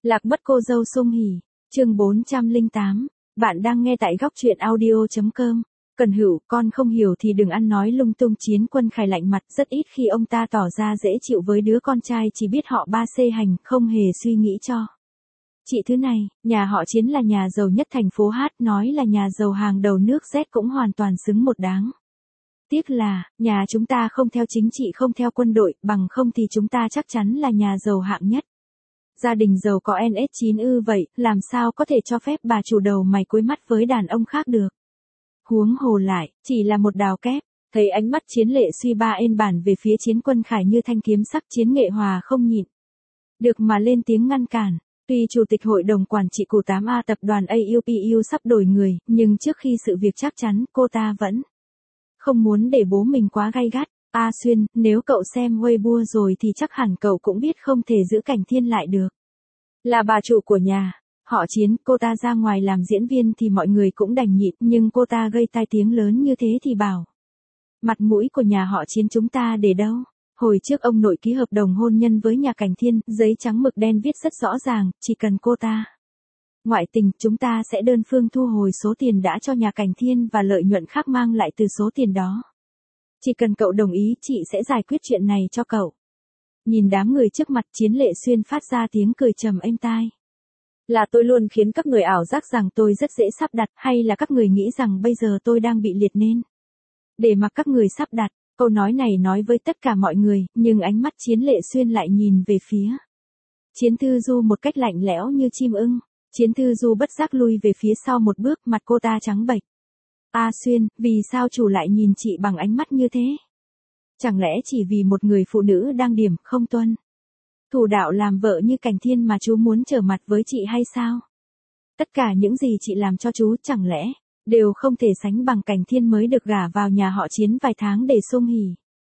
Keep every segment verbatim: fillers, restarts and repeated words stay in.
Lạc mất cô dâu Sung Hỉ, chương bốn trăm lẻ tám, bạn đang nghe tại góc truyện audio.com. Cần Hữu, con không hiểu thì đừng ăn nói lung tung. Chiến Quân Khải lạnh mặt, rất ít khi ông ta tỏ ra dễ chịu với đứa con trai chỉ biết họ ba xê hành, không hề suy nghĩ cho. Chị thứ này, nhà họ Chiến là nhà giàu nhất thành phố Hát, nói là nhà giàu hàng đầu nước Z cũng hoàn toàn xứng một đáng. Tiếc là, nhà chúng ta không theo chính trị, không theo quân đội, bằng không thì chúng ta chắc chắn là nhà giàu hạng nhất. Gia đình giàu có en ét chín ư vậy, làm sao có thể cho phép bà chủ đầu mày cúi mắt với đàn ông khác được. Huống hồ lại, chỉ là một đào kép. Thấy ánh mắt Chiến Lệ Suy ba ên bản về phía Chiến Quân Khải như thanh kiếm sắc, Chiến Nghệ Hòa không nhịn được mà lên tiếng ngăn cản. Tuy chủ tịch hội đồng quản trị của tám A tập đoàn a u pê u sắp đổi người, nhưng trước khi sự việc chắc chắn, cô ta vẫn không muốn để bố mình quá gay gắt. A Xuyên, nếu cậu xem Weibo rồi thì chắc hẳn cậu cũng biết không thể giữ Cảnh Thiên lại được. Là bà chủ của nhà họ Chiến, cô ta ra ngoài làm diễn viên thì mọi người cũng đành nhịn, nhưng cô ta gây tai tiếng lớn như thế thì bảo mặt mũi của nhà họ Chiến chúng ta để đâu. Hồi trước ông nội ký hợp đồng hôn nhân với nhà Cảnh Thiên, giấy trắng mực đen viết rất rõ ràng, chỉ cần cô ta ngoại tình, chúng ta sẽ đơn phương thu hồi số tiền đã cho nhà Cảnh Thiên và lợi nhuận khác mang lại từ số tiền đó. Chỉ cần cậu đồng ý, chị sẽ giải quyết chuyện này cho cậu. Nhìn đám người trước mặt, Chiến Lệ Xuyên phát ra tiếng cười trầm êm tai. Là tôi luôn khiến các người ảo giác rằng tôi rất dễ sắp đặt, hay là các người nghĩ rằng bây giờ tôi đang bị liệt nên để mặc các người sắp đặt. Câu nói này nói với tất cả mọi người, nhưng ánh mắt Chiến Lệ Xuyên lại nhìn về phía Chiến Thư Du một cách lạnh lẽo như chim ưng. Chiến Thư Du bất giác lui về phía sau một bước, mặt cô ta trắng bệch. A Xuyên, vì sao chủ lại nhìn chị bằng ánh mắt như thế? Chẳng lẽ chỉ vì một người phụ nữ đang điểm không tuân thủ đạo làm vợ như Cảnh Thiên mà chú muốn trở mặt với chị hay sao? Tất cả những gì chị làm cho chú chẳng lẽ đều không thể sánh bằng Cảnh Thiên mới được gả vào nhà họ Chiến vài tháng để Sung Hỉ.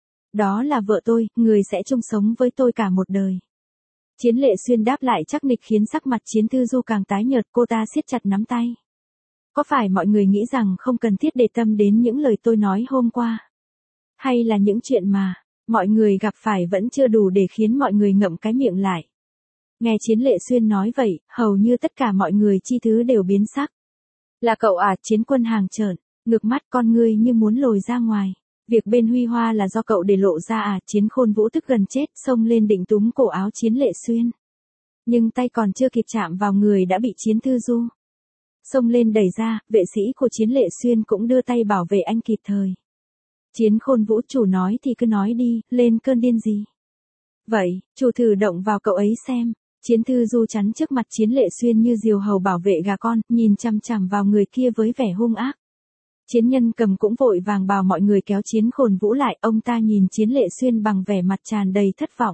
Đó là vợ tôi, người sẽ chung sống với tôi cả một đời. Chiến Lệ Xuyên đáp lại chắc nịch khiến sắc mặt Chiến Thư Du càng tái nhợt, cô ta siết chặt nắm tay. Có phải mọi người nghĩ rằng không cần thiết để tâm đến những lời tôi nói hôm qua? Hay là những chuyện mà mọi người gặp phải vẫn chưa đủ để khiến mọi người ngậm cái miệng lại? Nghe Chiến Lệ Xuyên nói vậy, hầu như tất cả mọi người chi thứ đều biến sắc. Là cậu à? Chiến Quân hàng trợn ngược mắt, con ngươi như muốn lồi ra ngoài. Việc bên Huy Hoa là do cậu để lộ ra à? Chiến Khôn Vũ tức gần chết, xông lên định túm cổ áo Chiến Lệ Xuyên. Nhưng tay còn chưa kịp chạm vào người đã bị Chiến Thư Du xông lên đẩy ra, vệ sĩ của Chiến Lệ Xuyên cũng đưa tay bảo vệ anh kịp thời. Chiến Khôn Vũ, chủ nói thì cứ nói đi, lên cơn điên gì vậy, chủ thử động vào cậu ấy xem. Chiến Thư Du chắn trước mặt Chiến Lệ Xuyên như diều hầu bảo vệ gà con, nhìn chằm chằm vào người kia với vẻ hung ác. Chiến Nhân Cầm cũng vội vàng bảo mọi người kéo Chiến Khôn Vũ lại, ông ta nhìn Chiến Lệ Xuyên bằng vẻ mặt tràn đầy thất vọng.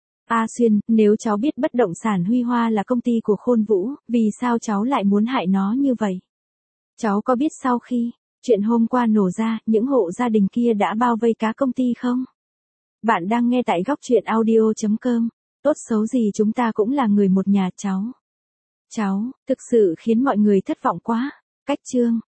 A Xuyên, nếu cháu biết bất động sản Huy Hoa là công ty của Khôn Vũ, vì sao cháu lại muốn hại nó như vậy? Cháu có biết sau khi chuyện hôm qua nổ ra, những hộ gia đình kia đã bao vây cả công ty không? Bạn đang nghe tại góc truyện audio.com. Tốt xấu gì chúng ta cũng là người một nhà cháu. Cháu, thực sự khiến mọi người thất vọng quá. Cách chương